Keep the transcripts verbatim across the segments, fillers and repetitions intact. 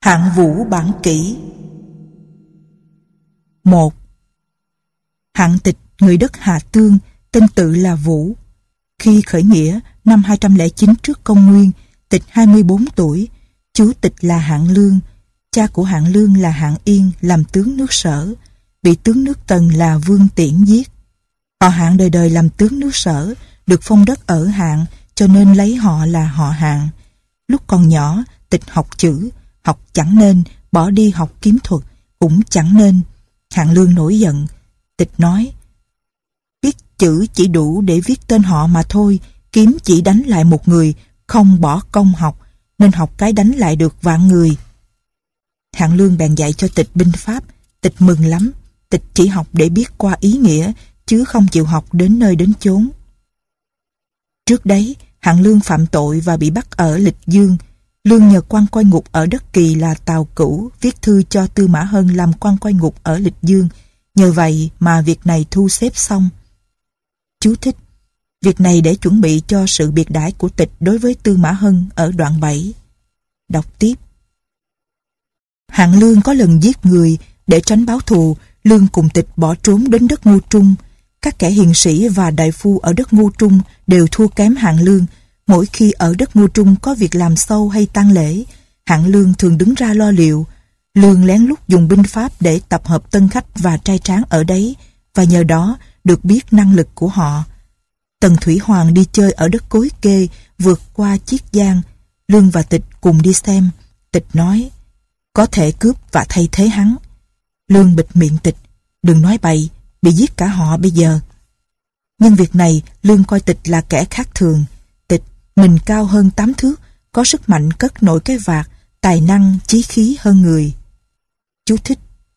Hạng Vũ bản kỷ. Một. Hạng Tịch, người đất Hà Tương, tên tự là Vũ. Khi khởi nghĩa năm hai trăm lẻ chín trước công nguyên, Tịch hai mươi bốn tuổi. Chú Tịch là Hạng Lương. Cha của Hạng Lương là Hạng Yên, làm tướng nước Sở, bị tướng nước Tần là Vương Tiễn giết. Họ Hạng đời đời làm tướng nước Sở, được phong đất ở Hạng, cho nên lấy họ là họ Hạng. Lúc còn nhỏ, Tịch học chữ, học chẳng nên, bỏ đi học kiếm thuật, cũng chẳng nên. Hạng Lương nổi giận. Tịch nói: biết chữ chỉ đủ để viết tên họ mà thôi, kiếm chỉ đánh lại một người, không bỏ công học, nên học cái đánh lại được vạn người. Hạng Lương bèn dạy cho Tịch binh pháp. Tịch mừng lắm. Tịch chỉ học để biết qua ý nghĩa, chứ không chịu học đến nơi đến chốn. Trước đấy, Hạng Lương phạm tội và bị bắt ở Lịch Dương. Lương nhờ quan coi ngục ở đất Kỳ là Tào Cửu viết thư cho Tư Mã Hân làm quan coi ngục ở Lịch Dương. Nhờ vậy mà việc này thu xếp xong. Chú thích: việc này để chuẩn bị cho sự biệt đãi của Tịch đối với Tư Mã Hân ở đoạn bảy. Đọc tiếp. Hạng Lương có lần giết người, để tránh báo thù, Lương cùng Tịch bỏ trốn đến đất Ngô Trung. Các kẻ hiền sĩ và đại phu ở đất Ngô Trung đều thua kém Hạng Lương. Mỗi khi ở đất Ngô Trung có việc làm sâu hay tang lễ, Hạng Lương thường đứng ra lo liệu. Lương lén lút dùng binh pháp để tập hợp tân khách và trai tráng ở đấy, và nhờ đó được biết năng lực của họ. Tần Thủy Hoàng đi chơi ở đất Cối Kê, vượt qua Chiết Giang. Lương và Tịch cùng đi xem. Tịch nói: có thể cướp và thay thế hắn. Lương bịt miệng Tịch: đừng nói bậy, bị giết cả họ bây giờ. Nhưng việc này Lương coi Tịch là kẻ khác thường. Tịch mình cao hơn tám thước, có sức mạnh cất nổi cái vạc, tài năng chí khí hơn người. Chú thích: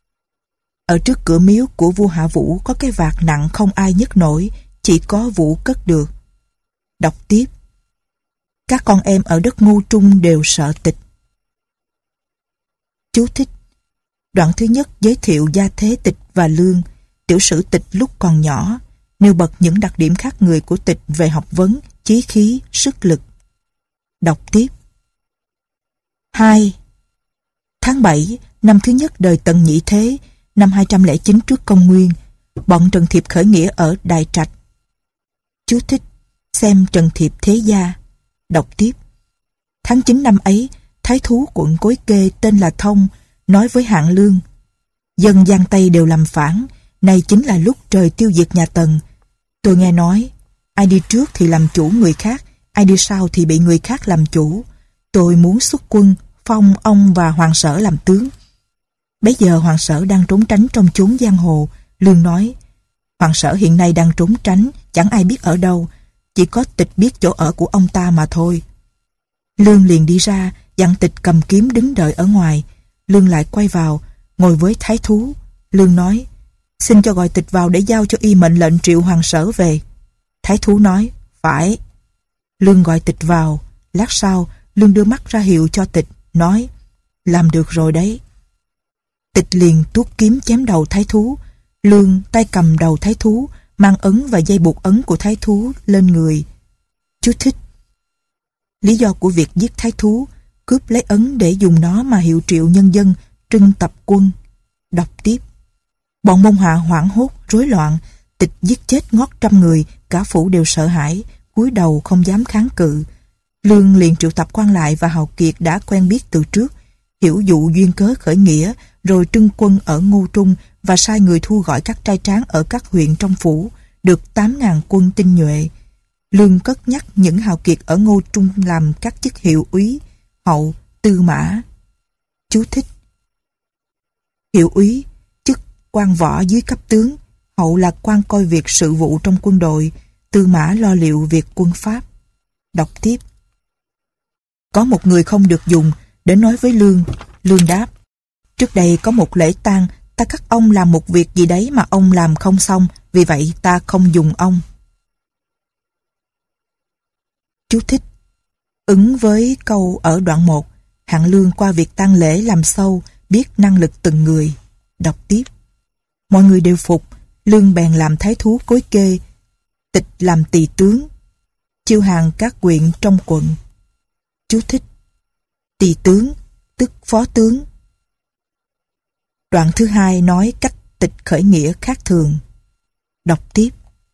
ở trước cửa miếu của vua Hạ Vũ có cái vạc nặng không ai nhấc nổi, chỉ có Vũ cất được. Đọc tiếp. Các con em ở đất Ngô Trung đều sợ Tịch. Chú thích: đoạn thứ nhất giới thiệu gia thế Tịch và Lương. Tiểu sử Tịch lúc còn nhỏ, nêu bật những đặc điểm khác người của Tịch về học vấn, chí khí, sức lực. Đọc tiếp. Hai. Tháng bảy, năm thứ nhất đời Tần Nhị Thế, năm hai trăm lẻ chín trước công nguyên, bọn Trần Thiệp khởi nghĩa ở Đại Trạch. Chú thích: xem Trần Thiệp Thế Gia. Đọc tiếp. Tháng chín năm ấy, thái thú quận Cối Kê tên là Thông nói với Hạng Lương: dân Giang Tây đều làm phản, nay chính là lúc trời tiêu diệt nhà Tần. Tôi nghe nói, ai đi trước thì làm chủ người khác, ai đi sau thì bị người khác làm chủ. Tôi muốn xuất quân, phong ông và Hoàng Sở làm tướng. Bấy giờ Hoàng Sở đang trốn tránh trong chốn giang hồ. Lương nói: Hoàng Sở hiện nay đang trốn tránh, chẳng ai biết ở đâu, chỉ có Tịch biết chỗ ở của ông ta mà thôi. Lương liền đi ra, dặn Tịch cầm kiếm đứng đợi ở ngoài. Lương lại quay vào, ngồi với thái thú. Lương nói: xin cho gọi Tịch vào để giao cho y mệnh lệnh triệu Hoàng Sở về. Thái thú nói: phải. Lương gọi Tịch vào. Lát sau, Lương đưa mắt ra hiệu cho Tịch, nói: làm được rồi đấy. Tịch liền tuốt kiếm chém đầu thái thú. Lương tay cầm đầu thái thú, mang ấn và dây buộc ấn của thái thú lên người. Chú thích: lý do của việc giết thái thú, cướp lấy ấn để dùng nó mà hiệu triệu nhân dân, trưng tập quân. Đọc tiếp. Bọn Môn Hạ hoảng hốt, rối loạn. Tịch giết chết ngót trăm người, cả phủ đều sợ hãi, cúi đầu không dám kháng cự. Lương liền triệu tập quan lại và hào kiệt đã quen biết từ trước, hiểu dụ duyên cớ khởi nghĩa, rồi trưng quân ở Ngô Trung và sai người thu gọi các trai tráng ở các huyện trong phủ, được tám ngàn quân tinh nhuệ. Lương cất nhắc những hào kiệt ở Ngô Trung làm các chức hiệu úy, hậu, tư mã. Chú thích: hiệu úy, chức quan võ dưới cấp tướng, hậu là quan coi việc sự vụ trong quân đội, tư mã lo liệu việc quân pháp. Đọc tiếp. Có một người không được dùng, đến nói với Lương. Lương đáp: trước đây có một lễ tang, ta cắt ông làm một việc gì đấy mà ông làm không xong, vì vậy ta không dùng ông. Chú thích: ứng với câu ở đoạn một, Hạng Lương qua việc tang lễ làm sâu, biết năng lực từng người. Đọc tiếp. Mọi người đều phục. Lương bèn làm thái thú Cối Kê, Tịch làm tỳ tướng, chiêu hàng các huyện trong quận. Chú thích: tỳ tướng, tức phó tướng. Đoạn thứ hai nói cách tịch khởi nghĩa khác thường. Đọc tiếp.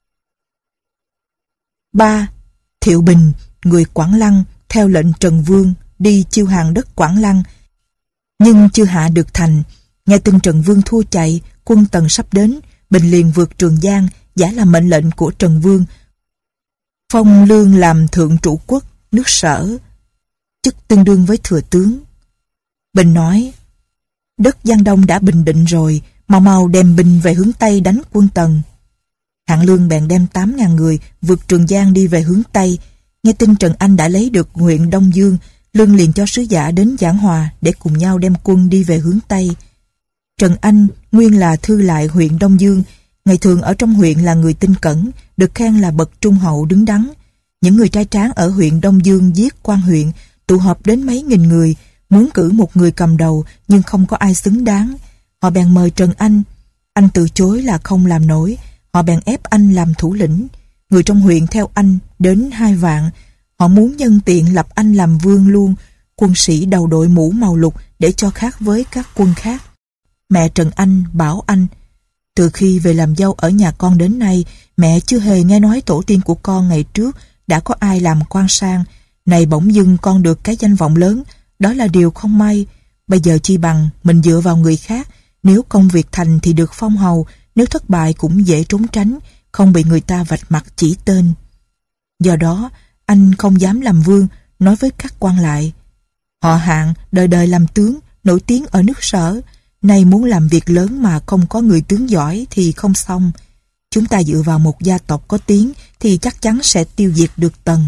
ba. Thiệu Bình, người Quảng Lăng, theo lệnh Trần Vương đi chiêu hàng đất Quảng Lăng, nhưng chưa hạ được thành. Nghe tin Trần Vương thua chạy, quân Tần sắp đến, Bình liền vượt Trường Giang, giả làm mệnh lệnh của Trần Vương, phong Lương làm thượng trụ quốc nước Sở, chức tương đương với thừa tướng. Bình nói: đất Giang Đông đã bình định rồi, mau mau đem binh về hướng Tây đánh quân Tần. Hạng Lương bèn đem tám ngàn người vượt Trường Giang đi về hướng Tây. Nghe tin Trần Anh đã lấy được huyện Đông Dương, Lương liền cho sứ giả đến giảng hòa để cùng nhau đem quân đi về hướng Tây. Trần Anh nguyên là thư lại huyện Đông Dương, ngày thường ở trong huyện là người tinh cẩn, được khen là bậc trung hậu đứng đắn. Những người trai tráng ở huyện Đông Dương giết quan huyện tụ họp đến mấy nghìn người, muốn cử một người cầm đầu nhưng không có ai xứng đáng. Họ bèn mời Trần Anh. Anh từ chối là không làm nổi. Họ bèn ép anh làm thủ lĩnh. Người trong huyện theo anh đến hai vạn. Họ muốn nhân tiện lập anh làm vương luôn, quân sĩ đầu đội mũ màu lục để cho khác với các quân khác. Mẹ Trần Anh bảo anh: từ khi về làm dâu ở nhà con đến nay, mẹ chưa hề nghe nói tổ tiên của con ngày trước đã có ai làm quan sang. Này bỗng dưng con được cái danh vọng lớn, đó là điều không may. Bây giờ chi bằng mình dựa vào người khác. Nếu công việc thành thì được phong hầu, nếu thất bại cũng dễ trốn tránh, không bị người ta vạch mặt chỉ tên. Do đó anh không dám làm vương, nói với các quan lại: họ Hạng đời đời làm tướng, nổi tiếng ở nước Sở, nay muốn làm việc lớn mà không có người tướng giỏi thì không xong. Chúng ta dựa vào một gia tộc có tiếng thì chắc chắn sẽ tiêu diệt được Tần.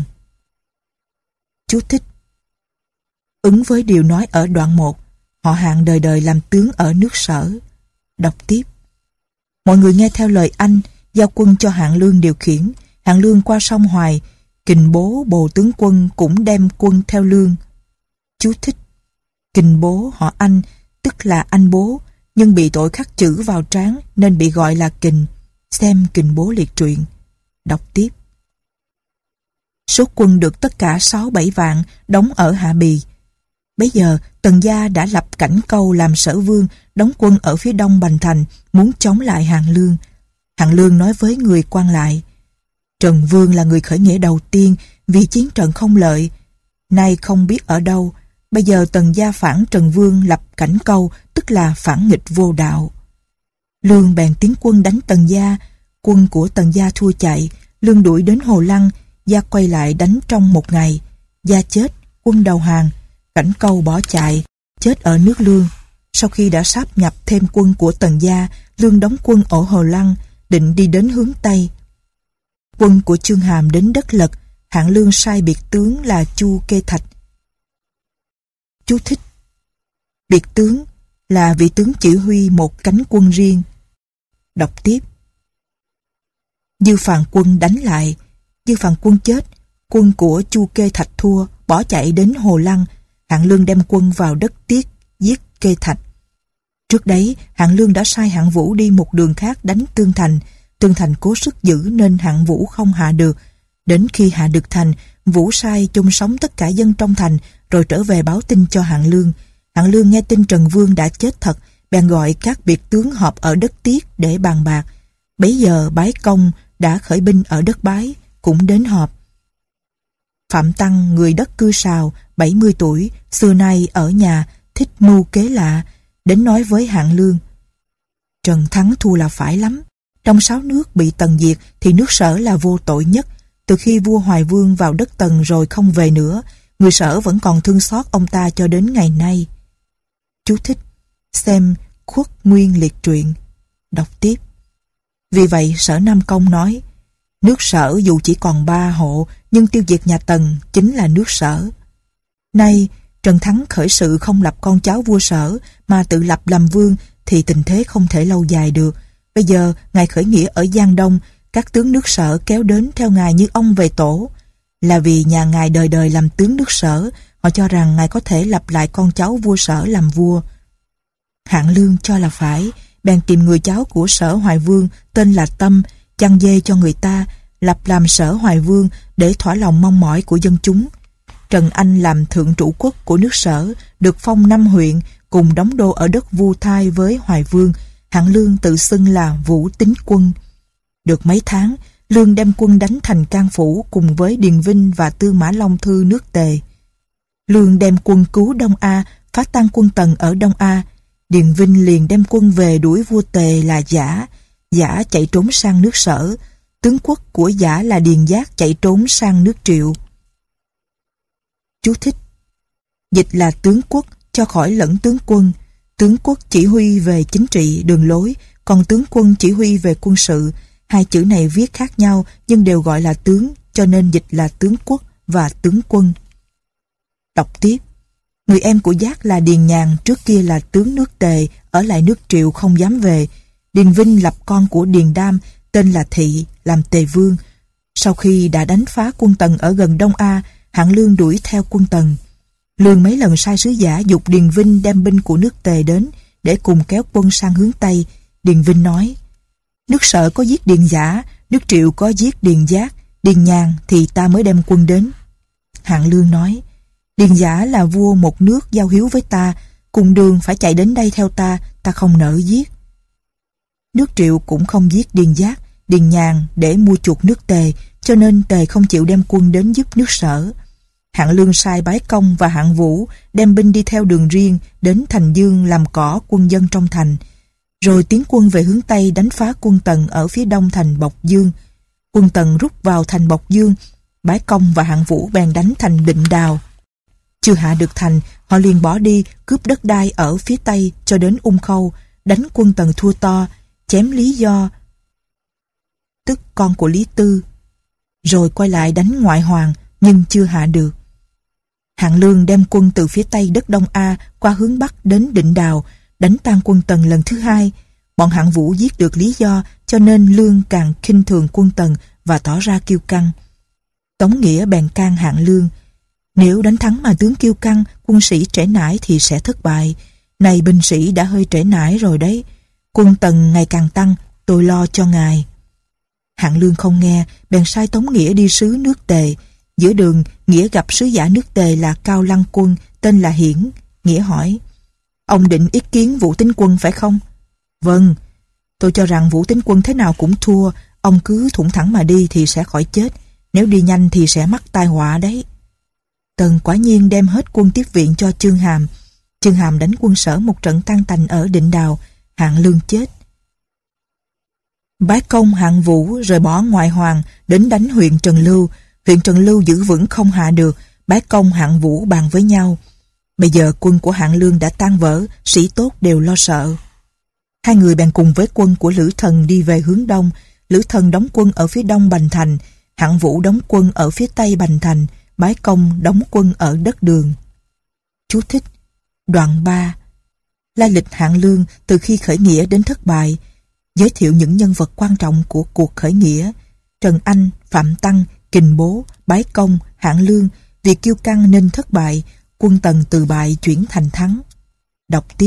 Chú thích: ứng với điều nói ở đoạn một, họ Hạng đời đời làm tướng ở nước Sở. Đọc tiếp. Mọi người nghe theo lời anh, giao quân cho Hạng Lương điều khiển. Hạng Lương qua sông Hoài, Kình Bố bồ tướng quân cũng đem quân theo Lương. Chú thích: Kình Bố họ Anh, tức là anh bố, nhưng bị tội khắc chữ vào trán nên bị gọi là Kình. Xem Kình Bố liệt truyện. Đọc tiếp. Số quân được tất cả sáu bảy vạn, đóng ở Hạ Bì. Bấy giờ Tần gia đã lập Cảnh Câu làm sở vương, đóng quân ở phía đông Bành Thành, muốn chống lại Hạng Lương. Hạng Lương nói với người quan lại: Trần Vương là người khởi nghĩa đầu tiên, vì chiến trận không lợi, nay không biết ở đâu. Bây giờ Tần gia phản Trần Vương lập Cảnh Câu, tức là phản nghịch vô đạo. Lương bèn tiến quân đánh Tần gia. Quân của Tần gia thua chạy, Lương đuổi đến Hồ Lăng. Gia quay lại đánh trong một ngày. Gia chết, quân đầu hàng. Cảnh Câu bỏ chạy, chết ở nước Lương. Sau khi đã sáp nhập thêm quân của Tần gia, Lương đóng quân ở Hồ Lăng, định đi đến hướng Tây. Quân của Chương Hàm đến đất Lật, Hạng Lương sai biệt tướng là Chu Kê Thạch. Chú thích: biệt tướng là vị tướng chỉ huy một cánh quân riêng. Đọc tiếp. Dư Phàn quân đánh lại. Dư Phàn quân chết, quân của Chu Kê Thạch thua, bỏ chạy đến Hồ Lăng. Hạng Lương đem quân vào đất Tiết, giết Kê Thạch. Trước đấy, Hạng Lương đã sai Hạng Vũ đi một đường khác đánh Tương Thành. Tương Thành cố sức giữ nên Hạng Vũ không hạ được. Đến khi hạ được thành, Vũ sai chôn sống tất cả dân trong thành, rồi trở về báo tin cho Hạng Lương. Hạng Lương nghe tin Trần Vương đã chết thật, bèn gọi các biệt tướng họp ở đất Tiết để bàn bạc. Bấy giờ Bái Công đã khởi binh ở đất Bái, cũng đến họp. Phạm Tăng, người đất Cư Sào, bảy mươi tuổi, xưa nay ở nhà, thích mưu kế lạ, đến nói với Hạng Lương: Trần thắng thua là phải lắm. Trong sáu nước bị Tần diệt thì nước Sở là vô tội nhất. Từ khi vua Hoài Vương vào đất Tần rồi không về nữa, người Sở vẫn còn thương xót ông ta cho đến ngày nay. Chú thích: xem Khuất Nguyên liệt truyện. Đọc tiếp. Vì vậy Sở Nam Công nói: nước Sở dù chỉ còn ba hộ, nhưng tiêu diệt nhà Tần chính là nước Sở. Nay Trần Thắng khởi sự không lập con cháu vua Sở mà tự lập làm vương, thì tình thế không thể lâu dài được. Bây giờ ngài khởi nghĩa ở Giang Đông, các tướng nước Sở kéo đến theo ngài như ông về tổ. Là vì nhà ngài đời đời làm tướng nước Sở, họ cho rằng ngài có thể lập lại con cháu vua Sở làm vua. Hạng Lương cho là phải, bèn tìm người cháu của Sở Hoài Vương tên là Tâm, chăn dê cho người ta, lập làm Sở Hoài Vương để thỏa lòng mong mỏi của dân chúng. Trần Anh làm thượng chủ quốc của nước Sở, được phong năm huyện cùng đóng đô ở đất Vu Thai với Hoài Vương. Hạng Lương tự xưng là Vũ Tín Quân. Được mấy tháng, Lương đem quân đánh thành Can Phủ cùng với Điền Vinh và Tư Mã Long Thư nước Tề. Lương đem quân cứu Đông A, phá tan quân Tần ở Đông A. Điền Vinh liền đem quân về đuổi vua Tề là Giả. Giả chạy trốn sang nước Sở. Tướng quốc của Giả là Điền Giác chạy trốn sang nước Triệu. Chú thích: dịch là tướng quốc cho khỏi lẫn tướng quân. Tướng quốc chỉ huy về chính trị, đường lối, còn tướng quân chỉ huy về quân sự. Hai chữ này viết khác nhau nhưng đều gọi là tướng, cho nên dịch là tướng quốc và tướng quân. Đọc tiếp: người em của Giác là Điền Nhàn, trước kia là tướng nước Tề, ở lại nước Triệu không dám về. Điền Vinh lập con của Điền Đam tên là Thị làm Tề Vương. Sau khi đã đánh phá quân Tần ở gần Đông A, Hạng Lương đuổi theo quân Tần. Lương mấy lần sai sứ giả giục Điền Vinh đem binh của nước Tề đến để cùng kéo quân sang hướng Tây. Điền Vinh nói: nước Sở có giết Điền Giả, nước Triệu có giết Điền Giác, Điền Nhàn thì ta mới đem quân đến. Hạng Lương nói: Điền Giả là vua một nước giao hiếu với ta, cùng đường phải chạy đến đây theo ta, ta không nỡ giết. Nước Triệu cũng không giết Điền Giác, Điền Nhàn để mua chuộc nước Tề, cho nên Tề không chịu đem quân đến giúp nước Sở. Hạng Lương sai Bái Công và Hạng Vũ đem binh đi theo đường riêng đến Thành Dương làm cỏ quân dân trong thành, rồi tiến quân về hướng Tây đánh phá quân Tần ở phía đông thành Bộc Dương. Quân Tần rút vào thành Bộc Dương, Bái Công và Hạng Vũ bèn đánh thành Định Đào. Chưa hạ được thành, họ liền bỏ đi cướp đất đai ở phía Tây cho đến Ung Khâu, đánh quân Tần thua to, chém Lý Do, tức con của Lý Tư, rồi quay lại đánh Ngoại Hoàng nhưng chưa hạ được. Hạng Lương đem quân từ phía Tây đất Đông A qua hướng Bắc đến Định Đào, đánh tan quân Tần lần thứ hai. Bọn Hạng Vũ giết được Lý Do, cho nên Lương càng khinh thường quân Tần và tỏ ra kiêu căng. Tống Nghĩa bèn can Hạng Lương: nếu đánh thắng mà tướng kiêu căng, quân sĩ trễ nải thì sẽ thất bại. Này binh sĩ đã hơi trễ nải rồi đấy. Quân Tần ngày càng tăng, tôi lo cho ngài. Hạng Lương không nghe, bèn sai Tống Nghĩa đi sứ nước Tề. Giữa đường, Nghĩa gặp sứ giả nước Tề là Cao Lăng Quân, tên là Hiển. Nghĩa hỏi: ông định ý kiến Vũ Tín Quân phải không? Vâng, tôi cho rằng Vũ Tín Quân thế nào cũng thua. Ông cứ thủng thẳng mà đi thì sẽ khỏi chết. Nếu đi nhanh thì sẽ mắc tai họa đấy. Tần quả nhiên đem hết quân tiếp viện cho Chương Hàm. Chương Hàm đánh quân Sở một trận tan tành ở Định Đào. Hạng Lương chết. Bái Công, Hạng Vũ rời bỏ Ngoại Hoàng đến đánh huyện Trần Lưu. Huyện Trần Lưu giữ vững không hạ được. Bái Công, Hạng Vũ bàn với nhau. Bây giờ quân của Hạng Lương đã tan vỡ, sĩ tốt đều lo sợ. Hai người bèn cùng với quân của Lữ Thần đi về hướng đông. Lữ Thần đóng quân ở phía đông Bành Thành, Hạng Vũ đóng quân ở phía tây Bành Thành, Bái Công đóng quân ở đất Đường. Chú thích: đoạn ba. Lai lịch Hạng Lương từ khi khởi nghĩa đến thất bại. Giới thiệu những nhân vật quan trọng của cuộc khởi nghĩa: Trần Anh, Phạm Tăng, Kình Bố, Bái Công, Hạng Lương. Vì kiêu căng nên thất bại, quân Tần từ bại chuyển thành thắng. Đọc tiếp.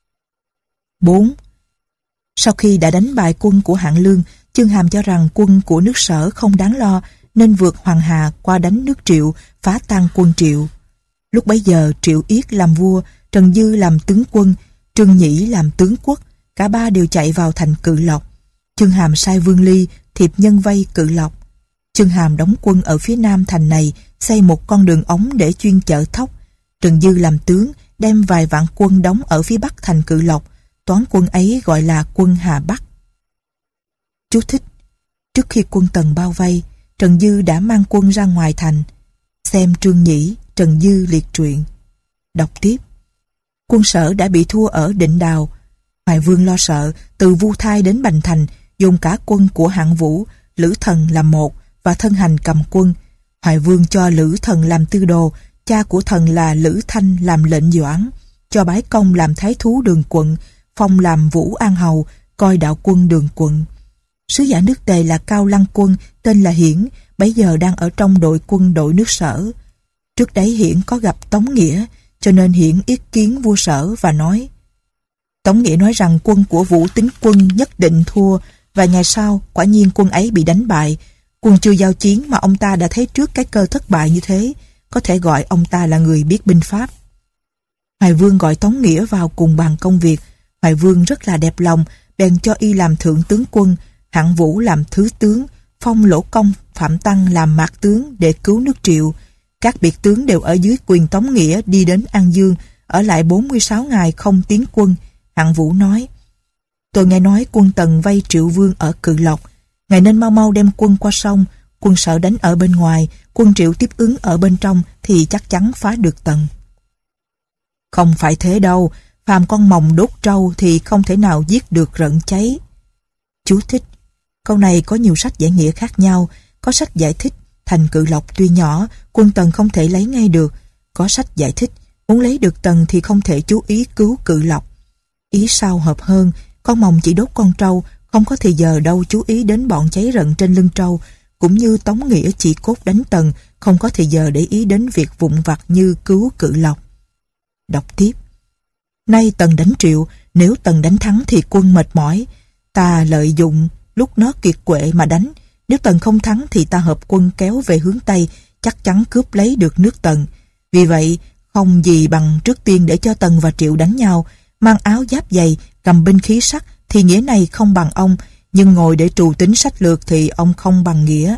bốn. Sau khi đã đánh bại quân của Hạng Lương, Chương Hàm cho rằng quân của nước Sở không đáng lo, nên vượt Hoàng Hà qua đánh nước Triệu, phá tan quân Triệu. Lúc bấy giờ Triệu Yết làm vua, Trần Dư làm tướng quân, Trương Nhĩ làm tướng quốc, cả ba đều chạy vào thành Cự Lộc. Chương Hàm sai Vương Ly thiệp nhân vây Cự Lộc. Chương Hàm đóng quân ở phía nam thành này, xây một con đường ống để chuyên chở thóc. Trần Dư làm tướng, đem vài vạn quân đóng ở phía bắc thành Cự Lộc. Toán quân ấy gọi là quân Hà Bắc. Chú thích: trước khi quân Tần bao vây, Trần Dư đã mang quân ra ngoài thành. Xem Trương Nhĩ, Trần Dư liệt truyện. Đọc tiếp. Quân Sở đã bị thua ở Định Đào. Hoài Vương lo sợ, từ Vu Thai đến Bành Thành, dùng cả quân của Hạng Vũ, Lữ Thần làm một và thân hành cầm quân. Hoài Vương cho Lữ Thần làm tư đồ, cha của Thần là Lữ Thanh làm lệnh doãn, cho Bái Công làm thái thú Đường quận, phong làm Vũ An hầu, coi đạo quân Đường quận. Sứ giả nước Tề là Cao Lăng Quân, tên là Hiển, bấy giờ đang ở trong đội quân đội nước Sở. Trước đấy Hiển có gặp Tống Nghĩa, cho nên Hiển yết kiến vua Sở và nói: Tống Nghĩa nói rằng quân của Vũ Tín Quân nhất định thua, và ngày sau quả nhiên quân ấy bị đánh bại. Quân chưa giao chiến mà ông ta đã thấy trước cái cơ thất bại như thế, có thể gọi ông ta là người biết binh pháp. Hoài Vương gọi Tống Nghĩa vào cùng bàn công việc. Hoài Vương rất là đẹp lòng, bèn cho y làm thượng tướng quân, Hạng Vũ làm thứ tướng, phong Lỗ Công, Phạm Tăng làm mạc tướng để cứu nước Triệu. Các biệt tướng đều ở dưới quyền Tống Nghĩa đi đến An Dương, ở lại bốn mươi sáu ngày không tiến quân. Hạng Vũ nói: tôi nghe nói quân Tần vây Triệu Vương ở Cự Lộc, ngài nên mau mau đem quân qua sông. Quân Sở đánh ở bên ngoài, quân Triệu tiếp ứng ở bên trong thì chắc chắn phá được Tần. Không phải thế đâu, phàm con mòng đốt trâu thì không thể nào giết được rận cháy. Chú thích: câu này có nhiều sách giải nghĩa khác nhau. Có sách giải thích thành Cự Lộc tuy nhỏ, quân Tần không thể lấy ngay được. Có sách giải thích muốn lấy được Tần thì không thể chú ý cứu Cự Lộc. Ý sau hợp hơn, con mòng chỉ đốt con trâu, không có thì giờ đâu chú ý đến bọn cháy rận trên lưng trâu, cũng như Tống Nghĩa chỉ cốt đánh Tần, không có thì giờ để ý đến việc vụn vặt như cứu Cự Lộc. Đọc tiếp: nay Tần đánh Triệu, nếu Tần đánh thắng thì quân mệt mỏi, ta lợi dụng lúc nó kiệt quệ mà đánh. Nếu Tần không thắng thì ta hợp quân kéo về hướng Tây, chắc chắn cướp lấy được nước Tần. Vì vậy không gì bằng trước tiên để cho Tần và Triệu đánh nhau, mang áo giáp dày, cầm binh khí sắt thì nghĩa này không bằng ông, nhưng ngồi để trù tính sách lược thì ông không bằng Nghĩa.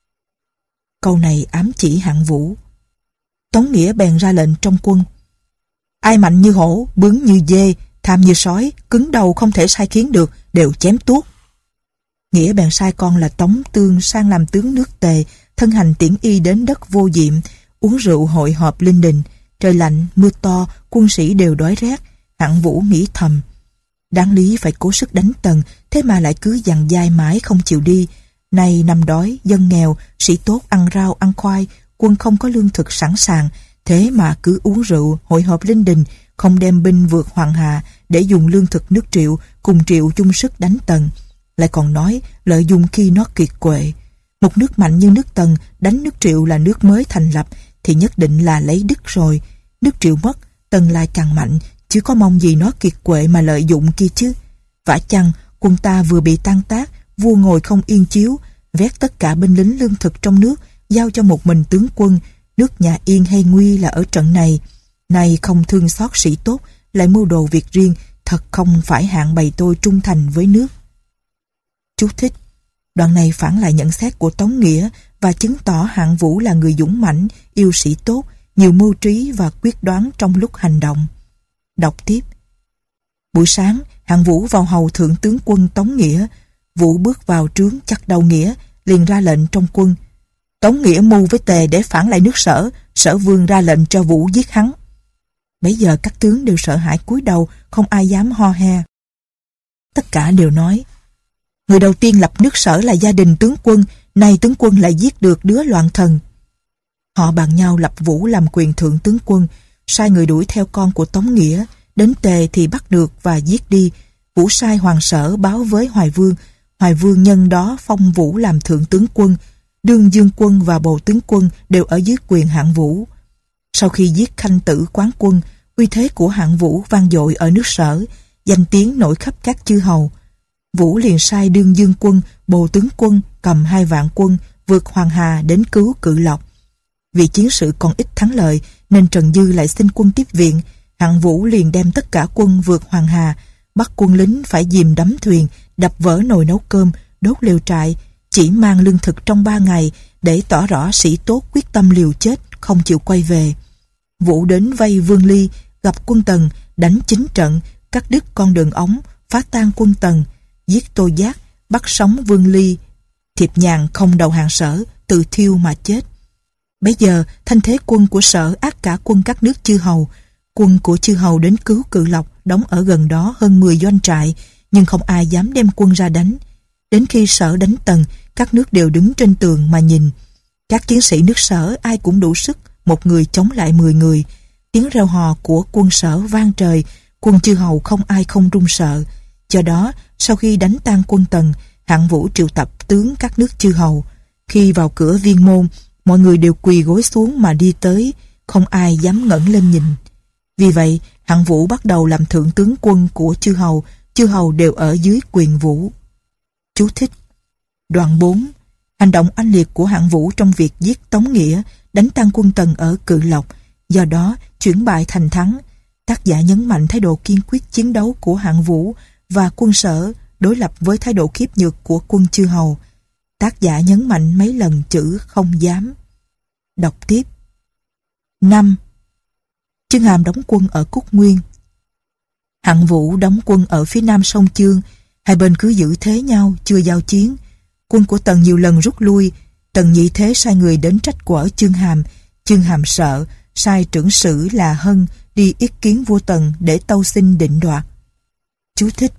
Câu này ám chỉ Hạng Vũ. Tống Nghĩa bèn ra lệnh trong quân: ai mạnh như hổ, bướng như dê, tham như sói, cứng đầu không thể sai khiến được, đều chém tuốt. Nghĩa bèn sai con là Tống Tương sang làm tướng nước Tề, thân hành tiễn y đến đất Vô Diệm, uống rượu hội họp linh đình. Trời lạnh, mưa to, quân sĩ đều đói rét. Hạng Vũ nghĩ thầm: đáng lý phải cố sức đánh Tần, thế mà lại cứ dằn dai mãi không chịu đi. Nay năm đói, dân nghèo, sĩ tốt ăn rau ăn khoai, quân không có lương thực sẵn sàng, thế mà cứ uống rượu, hội họp linh đình, không đem binh vượt Hoàng Hà để dùng lương thực nước Triệu, cùng Triệu chung sức đánh Tần. Lại còn nói lợi dụng khi nó kiệt quệ. Một nước mạnh như nước Tần đánh nước Triệu là nước mới thành lập thì nhất định là lấy đức rồi. Nước Triệu mất, Tần lại càng mạnh, chứ có mong gì nó kiệt quệ mà lợi dụng kia chứ. Vả chăng quân ta vừa bị tan tác, vua ngồi không yên chiếu, vét tất cả binh lính lương thực trong nước giao cho một mình tướng quân. Nước nhà yên hay nguy là ở trận này. Nay không thương xót sĩ tốt, lại mưu đồ việc riêng, thật không phải hạng bày tôi trung thành với nước. Chú thích: đoạn này phản lại nhận xét của Tống Nghĩa và chứng tỏ Hạng Vũ là người dũng mãnh, yêu sĩ tốt, nhiều mưu trí và quyết đoán trong lúc hành động. Đọc tiếp: buổi sáng, Hạng Vũ vào hầu thượng tướng quân Tống Nghĩa. Vũ bước vào trướng chặt đầu Nghĩa, liền ra lệnh trong quân: Tống Nghĩa mưu với Tề để phản lại nước Sở, Sở Vương ra lệnh cho Vũ giết hắn. Bấy giờ các tướng đều sợ hãi cúi đầu, không ai dám ho he. Tất cả đều nói: người đầu tiên lập nước Sở là gia đình tướng quân, nay tướng quân lại giết được đứa loạn thần. Họ bàn nhau lập Vũ làm quyền thượng tướng quân, sai người đuổi theo con của Tống Nghĩa, đến Tề thì bắt được và giết đi. Vũ sai Hoàng Sở báo với Hoài Vương, Hoài Vương nhân đó phong Vũ làm thượng tướng quân, đương dương quân và bầu tướng quân đều ở dưới quyền Hạng Vũ. Sau khi giết Khanh Tử Quán quân, uy thế của Hạng Vũ vang dội ở nước Sở, danh tiếng nổi khắp các chư hầu. Vũ liền sai đương dương quân, bầu tướng quân cầm hai vạn quân vượt Hoàng Hà đến cứu Cự Lộc. Vì chiến sự còn ít thắng lợi nên Trần Dư lại xin quân tiếp viện. Hạng Vũ liền đem tất cả quân vượt Hoàng Hà, bắt quân lính phải dìm đắm thuyền, đập vỡ nồi nấu cơm, đốt lều trại, chỉ mang lương thực trong ba ngày để tỏ rõ sĩ tốt quyết tâm liều chết, không chịu quay về. Vũ đến vây Vương Ly, gặp quân Tần, đánh chín trận, cắt đứt con đường ống, phá tan quân Tần, giết Tô Giác, bắt sống Vương Ly. Thiệp Nhàn không đầu hàng Sở, tự thiêu mà chết. Bấy giờ thanh thế quân của Sở ác cả quân các nước chư hầu. Quân của chư hầu đến cứu Cự Lộc, đóng ở gần đó hơn mười doanh trại, nhưng không ai dám đem quân ra đánh. Đến khi Sở đánh Tần, các nước đều đứng trên tường mà nhìn. Các chiến sĩ nước Sở ai cũng đủ sức, một người chống lại mười người. Tiếng reo hò của quân Sở vang trời, quân chư hầu không ai không run sợ. Do đó, sau khi đánh tan quân Tần, Hạng Vũ triệu tập tướng các nước chư hầu. Khi vào cửa Viên Môn, mọi người đều quỳ gối xuống mà đi tới, không ai dám ngẩng lên nhìn. Vì vậy, Hạng Vũ bắt đầu làm thượng tướng quân của chư hầu, chư hầu đều ở dưới quyền Vũ. Chú thích: đoạn bốn. Hành động oanh liệt của Hạng Vũ trong việc giết Tống Nghĩa đánh tan quân Tần ở Cự Lộc, do đó chuyển bại thành thắng. Tác giả nhấn mạnh thái độ kiên quyết chiến đấu của hạng Vũ và quân Sở đối lập với thái độ khiếp nhược của quân Chư Hầu. Tác giả nhấn mạnh mấy lần chữ không dám. Đọc tiếp. năm. Chương Hàm đóng quân ở Cúc Nguyên. Hạng Vũ đóng quân ở phía nam sông Chương, hai bên cứ giữ thế nhau, chưa giao chiến. Quân của Tần nhiều lần rút lui. Tần Nhị Thế sai người đến trách quở Chương Hàm. Chương Hàm sợ, sai trưởng sử là Hân đi yết kiến vua Tần để tâu xin định đoạt. Chú thích.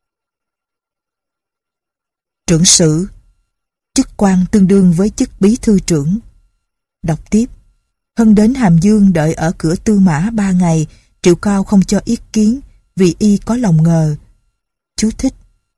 Trưởng sử, chức quan tương đương với chức bí thư trưởng. Đọc tiếp. Hân đến Hàm Dương đợi ở cửa Tư Mã ba ngày, Triệu Cao không cho yết kiến vì y có lòng ngờ. Chú thích.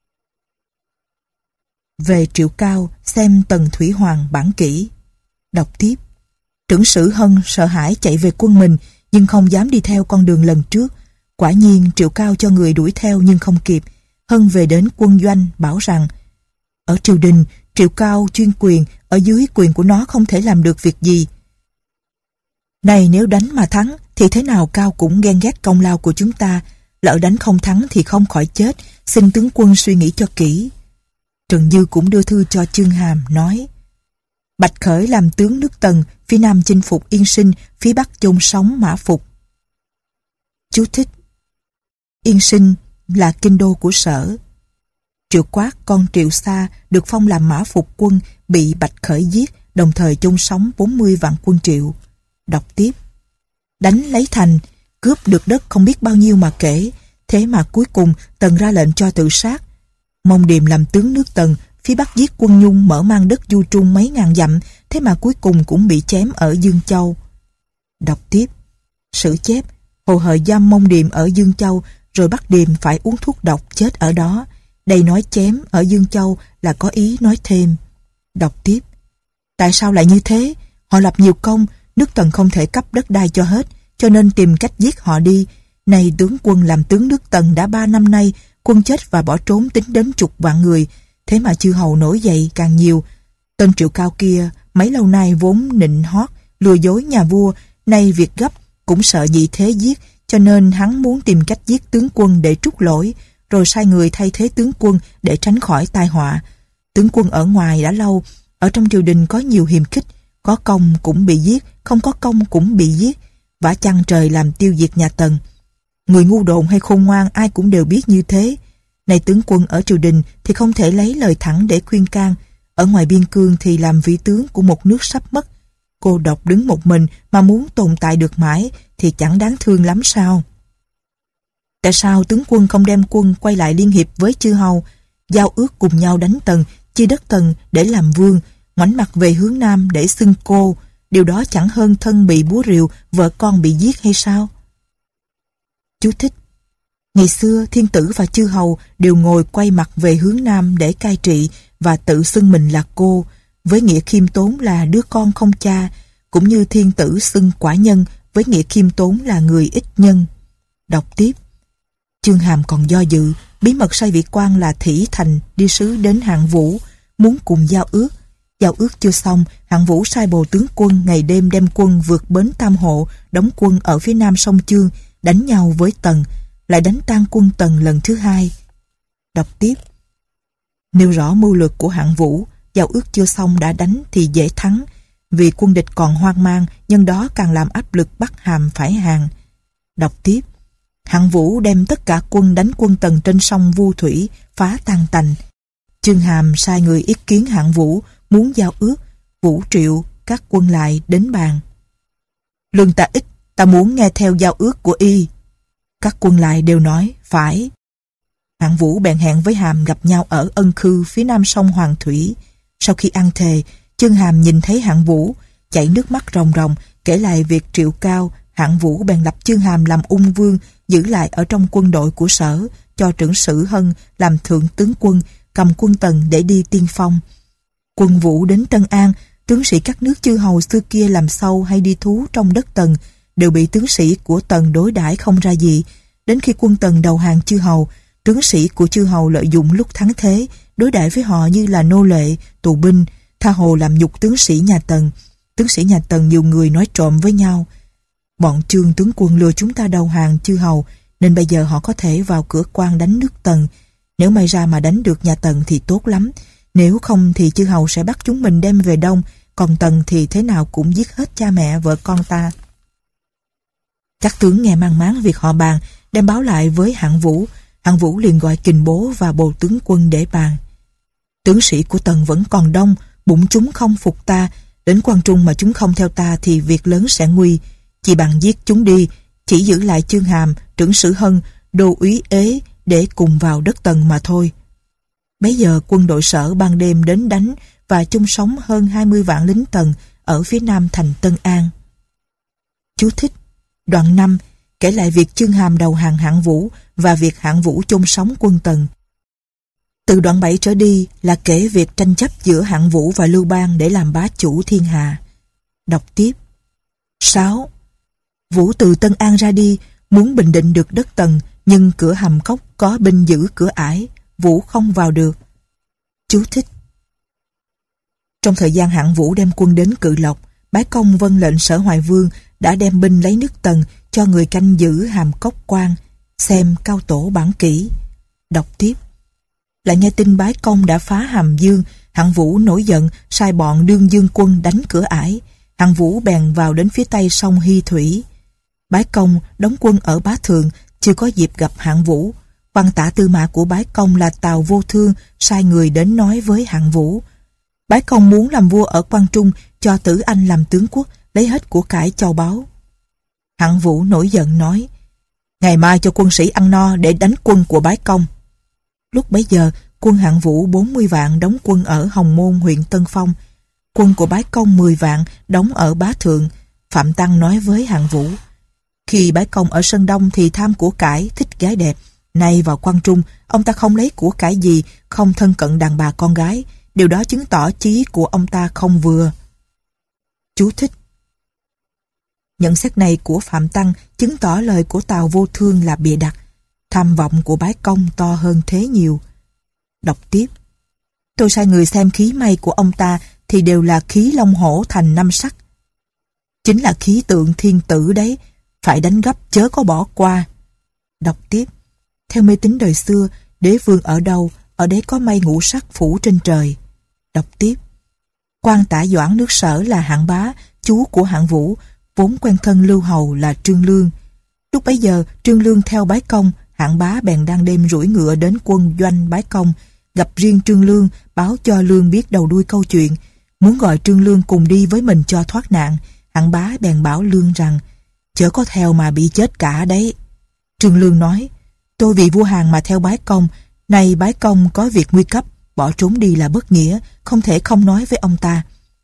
Về Triệu Cao, xem Tần Thủy Hoàng bản kỹ. Đọc tiếp. Trưởng sử Hân sợ hãi chạy về quân mình, nhưng không dám đi theo con đường lần trước. Quả nhiên Triệu Cao cho người đuổi theo nhưng không kịp. Hân về đến quân doanh bảo rằng ở triều đình, Triệu Cao chuyên quyền, ở dưới quyền của nó không thể làm được việc gì. Này nếu đánh mà thắng thì thế nào Cao cũng ghen ghét công lao của chúng ta. Lỡ đánh không thắng thì không khỏi chết. Xin tướng quân suy nghĩ cho kỹ. Trần Dư cũng đưa thư cho Chương Hàm, nói: Bạch Khởi làm tướng nước Tần, phía nam chinh phục Yên Sinh, phía bắc chôn sống Mã Phục. Chú thích. Yên Sinh là kinh đô của Sở. Triệu Quát con Triệu Sa được phong làm Mã Phục quân, bị Bạch Khởi giết, đồng thời chôn sống bốn mươi vạn quân Triệu. Đọc tiếp. Đánh lấy thành, cướp được đất không biết bao nhiêu mà kể, thế mà cuối cùng Tần ra lệnh cho tự sát. Mông Điềm làm tướng nước Tần, phía bắc giết quân Nhung mở mang đất Du Trung mấy ngàn dặm, thế mà cuối cùng cũng bị chém ở Dương Châu. Đọc tiếp. Sử chép, Hồ Hợi giam Mông Điềm ở Dương Châu, rồi bắt Điềm phải uống thuốc độc chết ở đó. Đây nói chém ở Dương Châu là có ý nói thêm. Đọc tiếp. Tại sao lại như thế? Họ lập nhiều công, nước Tần không thể cấp đất đai cho hết, cho nên tìm cách giết họ đi. Này tướng quân làm tướng nước Tần đã ba năm nay, quân chết và bỏ trốn tính đến chục vạn người, thế mà chư hầu nổi dậy càng nhiều. Tên Triệu Cao kia mấy lâu nay vốn nịnh hót, lừa dối nhà vua, nay việc gấp cũng sợ Nhị Thế giết, cho nên hắn muốn tìm cách giết tướng quân để trút lỗi, rồi sai người thay thế tướng quân để tránh khỏi tai họa. Tướng quân ở ngoài đã lâu, ở trong triều đình có nhiều hiềm khích, có công cũng bị giết, không có công cũng bị giết, vả chăng trời làm tiêu diệt nhà Tần. Người ngu độn hay khôn ngoan ai cũng đều biết như thế. Này tướng quân ở triều đình thì không thể lấy lời thẳng để khuyên can, ở ngoài biên cương thì làm vị tướng của một nước sắp mất. Cô độc đứng một mình mà muốn tồn tại được mãi thì chẳng đáng thương lắm sao? Tại sao tướng quân không đem quân quay lại liên hiệp với chư hầu, giao ước cùng nhau đánh Tần, chia đất Tần để làm vương, ngoảnh mặt về hướng nam để xưng cô? Điều đó chẳng hơn thân bị búa rìu, vợ con bị giết hay sao? Chú thích. Ngày xưa thiên tử và chư hầu đều ngồi quay mặt về hướng nam để cai trị và tự xưng mình là cô, với nghĩa khiêm tốn là đứa con không cha, cũng như thiên tử xưng quả nhân với nghĩa khiêm tốn là người ích nhân. Đọc tiếp. Chương Hàm còn do dự, bí mật sai vị quan là Thỷ Thành đi sứ đến Hạng Vũ, muốn cùng giao ước. Giao ước chưa xong, Hạng Vũ sai bồ tướng quân ngày đêm đem quân vượt bến Tam Hộ, đóng quân ở phía nam sông Chương, đánh nhau với Tần, lại đánh tan quân Tần lần thứ hai. Đọc tiếp. Nêu rõ mưu lược của Hạng Vũ, giao ước chưa xong đã đánh thì dễ thắng, vì quân địch còn hoang mang, nhân đó càng làm áp lực bắt Hàm phải hàng. Đọc tiếp. Hạng Vũ đem tất cả quân đánh quân Tần trên sông Vu Thủy, phá tan tành. Chương Hàm sai người yết kiến Hạng Vũ, muốn giao ước. Vũ triệu các quân lại đến bàn. Lương ta ít, ta muốn nghe theo giao ước của y. Các quân lại đều nói phải. Hạng Vũ bèn hẹn với Hàm gặp nhau ở Ân Khư phía nam sông Hoàng Thủy. Sau khi ăn thề, Chương Hàm nhìn thấy Hạng Vũ, chảy nước mắt ròng ròng, kể lại việc Triệu Cao. Hạng Vũ bèn lập Chương Hàm làm ung vương, giữ lại ở trong quân đội của Sở, cho trưởng sử Hân làm thượng tướng quân, cầm quân Tần để đi tiên phong. Quân Vũ đến Tân An, tướng sĩ các nước chư hầu xưa kia làm sâu hay đi thú trong đất Tần đều bị tướng sĩ của Tần đối đãi không ra gì. Đến khi quân Tần đầu hàng chư hầu, tướng sĩ của chư hầu lợi dụng lúc thắng thế, đối đãi với họ như là nô lệ, tù binh, tha hồ làm nhục tướng sĩ nhà Tần. tướng sĩ nhà Tần nhiều người nói trộm với nhau. Bọn Trương tướng quân lừa chúng ta đầu hàng chư hầu, nên bây giờ họ có thể vào cửa quan đánh nước Tần. Nếu may ra mà đánh được nhà Tần thì tốt lắm. Nếu không thì chư hầu sẽ bắt chúng mình đem về Đông, còn Tần thì thế nào cũng giết hết cha mẹ vợ con ta. Các tướng nghe mang máng việc họ bàn, đem báo lại với Hạng Vũ. Hạng Vũ liền gọi Kình Bố và bồ tướng quân để bàn. Tướng sĩ của Tần vẫn còn đông, bụng chúng không phục ta, đến Quan Trung mà chúng không theo ta thì việc lớn sẽ nguy. Chỉ bằng giết chúng đi, chỉ giữ lại Chương Hàm, Trưởng Sử Hân, Đô úy Ế để cùng vào đất Tần mà thôi. Bấy giờ quân đội Sở ban đêm đến đánh và chung sống hơn hai mươi vạn lính Tần ở phía nam thành Tân An. Chú thích: Đoạn năm kể lại việc Chương Hàm đầu hàng Hạng Vũ và việc Hạng Vũ chung sống quân Tần. Từ đoạn bảy trở đi là kể việc tranh chấp giữa Hạng Vũ và Lưu Bang để làm bá chủ thiên hạ. Đọc tiếp. sáu. Vũ từ Tân An ra đi, muốn bình định được đất Tần, nhưng cửa Hàm Cốc có binh giữ cửa ải, Vũ không vào được. Chú thích: Trong thời gian Hạng Vũ đem quân đến Cự Lộc, Bái Công vâng lệnh Sở Hoài Vương đã đem binh lấy nước Tần cho người canh giữ Hàm Cốc quan. Xem Cao Tổ bản kỷ. Đọc tiếp. Lại nghe tin Bái Công đã phá Hàm Dương, Hạng Vũ nổi giận sai bọn Đương Dương quân đánh cửa ải. Hạng Vũ bèn vào đến phía tây sông Hy Thủy. Bái Công đóng quân ở Bá Thượng, chưa có dịp gặp Hạng Vũ. Quan tả tư mã của Bái Công là Tào Vô Thương sai người đến nói với Hạng Vũ. Bái Công muốn làm vua ở Quan Trung, cho Tử Anh làm tướng quốc, lấy hết của cải châu báu. Hạng Vũ nổi giận nói: Ngày mai cho quân sĩ ăn no để đánh quân của Bái Công. Lúc bấy giờ quân Hạng Vũ bốn mươi vạn đóng quân ở Hồng Môn huyện Tân Phong, quân của Bái Công mười vạn đóng ở Bá Thượng. Phạm Tăng nói với Hạng Vũ: Khi Bái Công ở Sơn Đông thì tham của cải, thích gái đẹp. Nay vào Quan Trung, ông ta không lấy của cải gì, không thân cận đàn bà con gái. Điều đó chứng tỏ chí của ông ta không vừa. Chú thích: Nhận xét này của Phạm Tăng chứng tỏ lời của Tào Vô Thương là bịa đặt. Tham vọng của Bái Công to hơn thế nhiều. Đọc tiếp. Tôi sai người xem khí may của ông ta thì đều là khí long hổ thành năm sắc. Chính là khí tượng thiên tử đấy, phải đánh gấp chớ có bỏ qua. Đọc tiếp. Theo mê tín đời xưa, đế vương ở đâu, ở đấy có mây ngũ sắc phủ trên trời. Đọc tiếp. Quan tả Doãn nước Sở là Hạng Bá, chú của Hạng Vũ, vốn quen thân Lưu Hầu là Trương Lương. Lúc bấy giờ Trương Lương theo Bái Công, Hạng Bá bèn đang đêm rủi ngựa đến quân doanh Bái Công, gặp riêng Trương Lương, báo cho Lương biết đầu đuôi câu chuyện, muốn gọi Trương Lương cùng đi với mình cho thoát nạn. Hạng Bá bèn bảo Lương rằng: Chớ có theo mà bị chết cả đấy. Trương Lương nói: Tôi vì vua Hàn mà theo Bái Công, nay Bái Công có việc nguy cấp, bỏ trốn đi là bất nghĩa, không thể không nói với ông ta.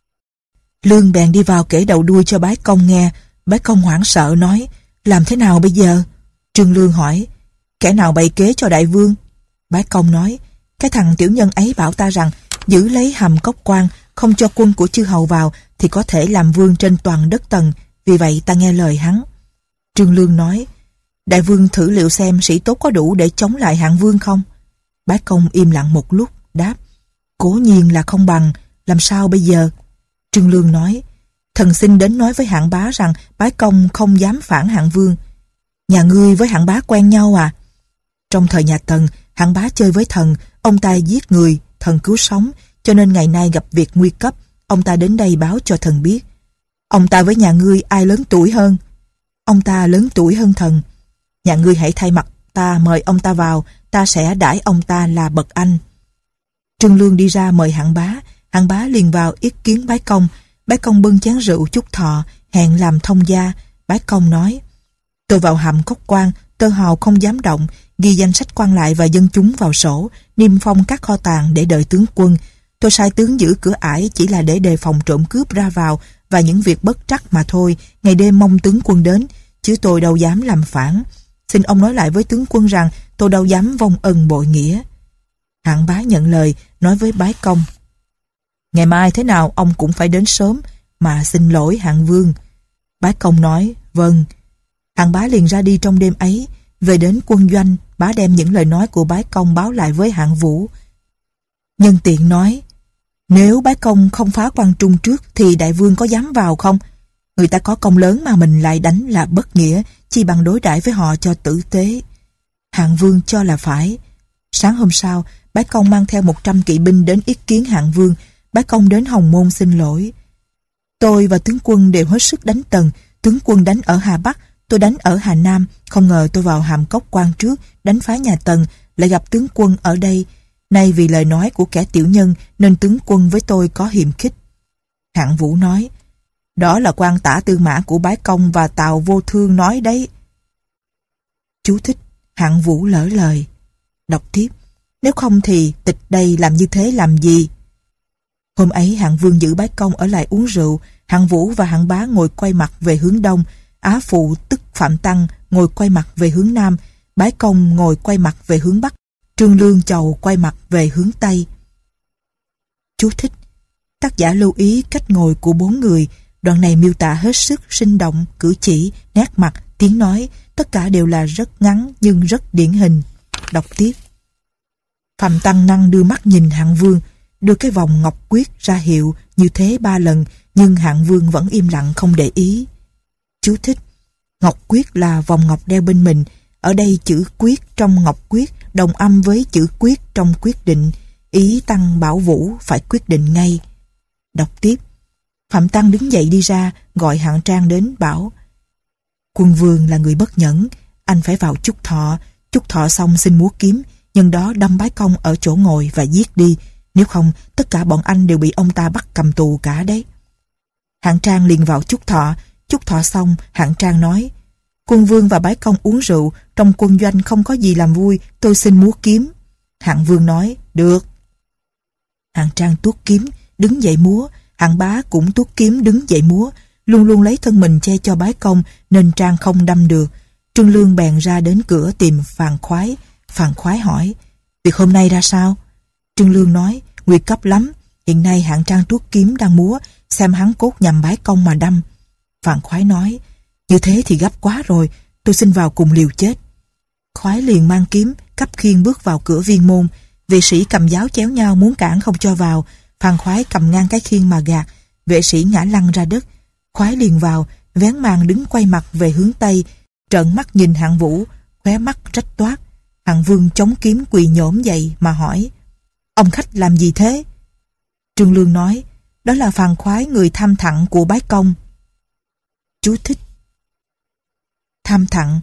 Lương bèn đi vào kể đầu đuôi cho Bái Công nghe. Bái Công hoảng sợ nói: Làm thế nào bây giờ? Trương Lương hỏi: Kẻ nào bày kế cho đại vương? Bái Công nói: Cái thằng tiểu nhân ấy bảo ta rằng giữ lấy Hàm Cốc quan, không cho quân của chư hầu vào thì có thể làm vương trên toàn đất Tần, vì vậy ta nghe lời hắn. Trương Lương nói: Đại vương thử liệu xem sĩ tốt có đủ để chống lại Hạng vương không? Bái Công im lặng một lúc, đáp: Cố nhiên là không bằng, làm sao bây giờ? Trương Lương nói: Thần xin đến nói với Hạng Bá rằng Bái Công không dám phản Hạng vương. Nhà ngươi với Hạng Bá quen nhau à? Trong thời nhà Tần, Hạng Bá chơi với thần, ông ta giết người, thần cứu sống, cho nên ngày nay gặp việc nguy cấp, ông ta đến đây báo cho thần biết. Ông ta với nhà ngươi ai lớn tuổi hơn? Ông ta lớn tuổi hơn thần. Nhà ngươi hãy thay mặt ta mời ông ta vào, ta sẽ đãi ông ta là bậc anh. Trương Lương đi ra mời Hạng Bá. Hạng Bá liền vào yết kiến Bái Công. Bái Công bưng chén rượu chúc thọ, hẹn làm thông gia. Bái Công nói: Tôi vào Hàm Cốc quan, tơ hào không dám động, ghi danh sách quan lại và dân chúng vào sổ, niêm phong các kho tàng để đợi tướng quân. Tôi sai tướng giữ cửa ải chỉ là để đề phòng trộm cướp ra vào và những việc bất trắc mà thôi. Ngày đêm mong tướng quân đến, chứ tôi đâu dám làm phản. Xin ông nói lại với tướng quân rằng tôi đâu dám vong ân bội nghĩa. Hạng Bá nhận lời, nói với Bái Công: Ngày mai thế nào ông cũng phải đến sớm mà xin lỗi Hạng vương. Bái Công nói: Vâng. Hạng Bá liền ra đi trong đêm ấy. Về đến quân doanh, Bá đem những lời nói của Bái Công báo lại với Hạng Vũ. Nhân tiện nói: Nếu bái công không phá quan trung trước thì đại vương có dám vào không? Người ta có công lớn mà mình lại đánh là bất nghĩa, chi bằng đối đãi với họ cho tử tế. Hạng vương cho là phải. Sáng hôm sau, bái công mang theo một trăm kỵ binh đến yết kiến hạng vương. Bái công đến Hồng Môn xin lỗi. Tôi và tướng quân đều hết sức đánh Tần. Tướng quân đánh ở Hà Bắc, tôi đánh ở Hà Nam. Không ngờ tôi vào Hàm Cốc Quan trước, đánh phá nhà Tần, lại gặp tướng quân ở đây. Nay vì lời nói của kẻ tiểu nhân nên tướng quân với tôi có hiềm khích. Hạng Vũ nói, đó là quan tả tư mã của bái công và Tào Vô Thương nói đấy. Chú thích: Hạng Vũ lỡ lời. Đọc tiếp: nếu không thì tịch đây làm như thế làm gì? Hôm ấy Hạng Vương giữ bái công ở lại uống rượu. Hạng Vũ và Hạng Bá ngồi quay mặt về hướng đông. Á Phụ tức Phạm Tăng ngồi quay mặt về hướng nam. Bái công ngồi quay mặt về hướng bắc. Trương Lương Chầu quay mặt về hướng tây. Chú thích: tác giả lưu ý cách ngồi của bốn người. Đoạn này miêu tả hết sức sinh động, cử chỉ, nét mặt, tiếng nói, tất cả đều là rất ngắn nhưng rất điển hình. Đọc tiếp: Phạm Tăng Năng đưa mắt nhìn Hạng Vương, đưa cái vòng ngọc quyết ra hiệu như thế ba lần, nhưng Hạng Vương vẫn im lặng không để ý. Chú thích: ngọc quyết là vòng ngọc đeo bên mình. Ở đây chữ quyết trong ngọc quyết đồng âm với chữ quyết trong quyết định. Ý Tăng bảo Vũ phải quyết định ngay. Đọc tiếp: Phạm Tăng đứng dậy đi ra, gọi Hạng Trang đến bảo: Quân vương là người bất nhẫn, anh phải vào chúc thọ. Chúc thọ xong xin múa kiếm, nhân đó đâm bái công ở chỗ ngồi và giết đi. Nếu không, tất cả bọn anh đều bị ông ta bắt cầm tù cả đấy. Hạng Trang liền vào chúc thọ. Chúc thọ xong, Hạng Trang nói: Quân vương và bái công uống rượu, trong quân doanh không có gì làm vui, tôi xin múa kiếm. Hạng Vương nói: được. Hạng Trang tuốt kiếm, đứng dậy múa. Hạng Bá cũng tuốt kiếm đứng dậy múa, luôn luôn lấy thân mình che cho bái công nên Trang không đâm được. Trương Lương bèn ra đến cửa tìm Phàn Khoái. Phàn Khoái hỏi: việc hôm nay ra sao? Trương Lương nói: nguy cấp lắm, hiện nay Hạng Trang tuốt kiếm đang múa, xem hắn cốt nhằm bái công mà đâm. Phàn Khoái nói: như thế thì gấp quá rồi, tôi xin vào cùng liều chết. Khoái liền mang kiếm cắp khiên bước vào cửa viên môn. Vệ sĩ cầm giáo chéo nhau muốn cản không cho vào. Phàn Khoái cầm ngang cái khiên mà gạt, vệ sĩ ngã lăn ra đất. Khoái liền vào, vén màn đứng quay mặt về hướng tây, trợn mắt nhìn Hạng Vũ, khóe mắt rách toát. Hạng Vương chống kiếm quỳ nhổm dậy mà hỏi: ông khách làm gì thế? Trương Lương nói: đó là Phàn Khoái, người tham thặng của bái công. Chú thích: tham thặng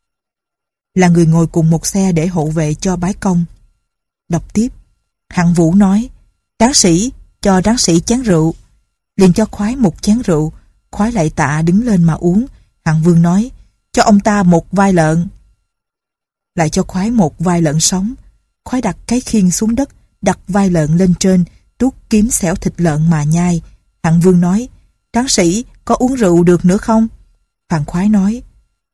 là người ngồi cùng một xe để hộ vệ cho bái công. Đọc tiếp: Hạng Vũ nói: tráng sĩ, cho tráng sĩ chén rượu. Liền cho Khoái một chén rượu. Khoái lại tạ đứng lên mà uống. Hạng Vương nói: cho ông ta một vai lợn. Lại cho Khoái một vai lợn sống. Khoái đặt cái khiên xuống đất, đặt vai lợn lên trên, tuốt kiếm xẻo thịt lợn mà nhai. Hạng Vương nói: tráng sĩ, có uống rượu được nữa không? Phàn Khoái nói: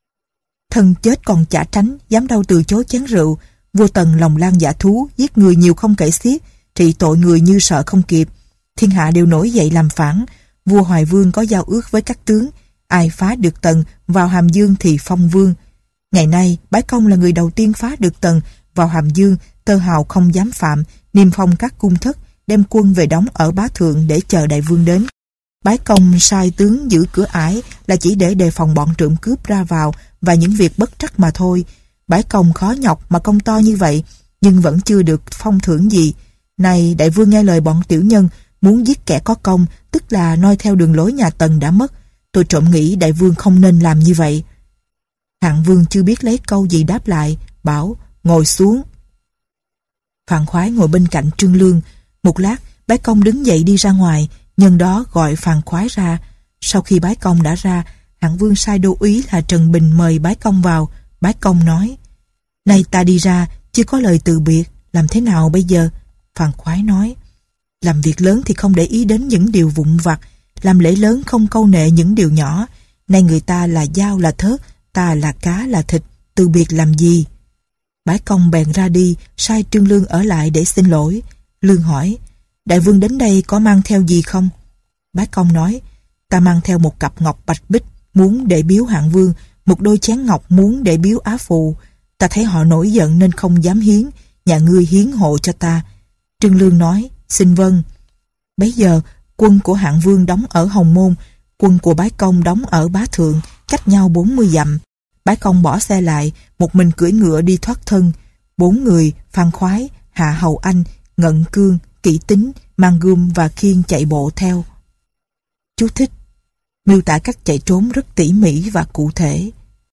thân chết còn chả tránh, dám đâu từ chối chén rượu. Vua Tần lòng lan dạ thú, giết người nhiều không kể xiết, trị tội người như sợ không kịp. Thiên hạ đều nổi dậy làm phản. Vua Hoài Vương có giao ước với các tướng, ai phá được Tần vào Hàm Dương thì phong vương. Ngày nay bái công là người đầu tiên phá được Tần vào Hàm Dương. Tơ hào không dám phạm, niêm phong các cung thất, đem quân về đóng ở Bá Thượng để chờ đại vương đến. Bái công sai tướng giữ cửa ải là chỉ để đề phòng bọn trộm cướp ra vào và những việc bất trắc mà thôi. Bái công khó nhọc mà công to như vậy, nhưng vẫn chưa được phong thưởng gì. Này đại vương nghe lời bọn tiểu nhân, muốn giết kẻ có công, tức là noi theo đường lối nhà Tần đã mất. Tôi trộm nghĩ đại vương không nên làm như vậy. Hạng Vương chưa biết lấy câu gì đáp lại, bảo: ngồi xuống. Phàn Khoái ngồi bên cạnh Trương Lương. Một lát, bái công đứng dậy đi ra ngoài, nhân đó gọi Phàn Khoái ra. Sau khi bái công đã ra, Hạng Vương sai đô úy là Trần Bình mời bái công vào. Bái công nói: nay ta đi ra, chưa có lời từ biệt, làm thế nào bây giờ? Phàn Khoái nói: làm việc lớn thì không để ý đến những điều vụn vặt, làm lễ lớn không câu nệ những điều nhỏ. Nay người ta là dao là thớt, ta là cá là thịt, từ biệt làm gì? Bái công bèn ra đi, sai Trương Lương ở lại để xin lỗi. Lương hỏi: đại vương đến đây có mang theo gì không? Bái công nói: ta mang theo một cặp ngọc bạch bích muốn để biếu Hạng Vương, một đôi chén ngọc muốn để biếu Á Phụ. Ta thấy họ nổi giận nên không dám hiến, nhà ngươi hiến hộ cho ta. Trương Lương nói: xin vâng. Bấy giờ, quân của Hạng Vương đóng ở Hồng Môn, quân của Bái Công đóng ở Bá Thượng, cách nhau bốn mươi dặm. Bái Công bỏ xe lại, một mình cưỡi ngựa đi thoát thân. Bốn người, Phan Khoái, Hạ Hầu Anh, Ngận Cương, Kỷ Tính, mang gươm và khiên chạy bộ theo. Chú thích: miêu tả cách chạy trốn rất tỉ mỉ và cụ thể.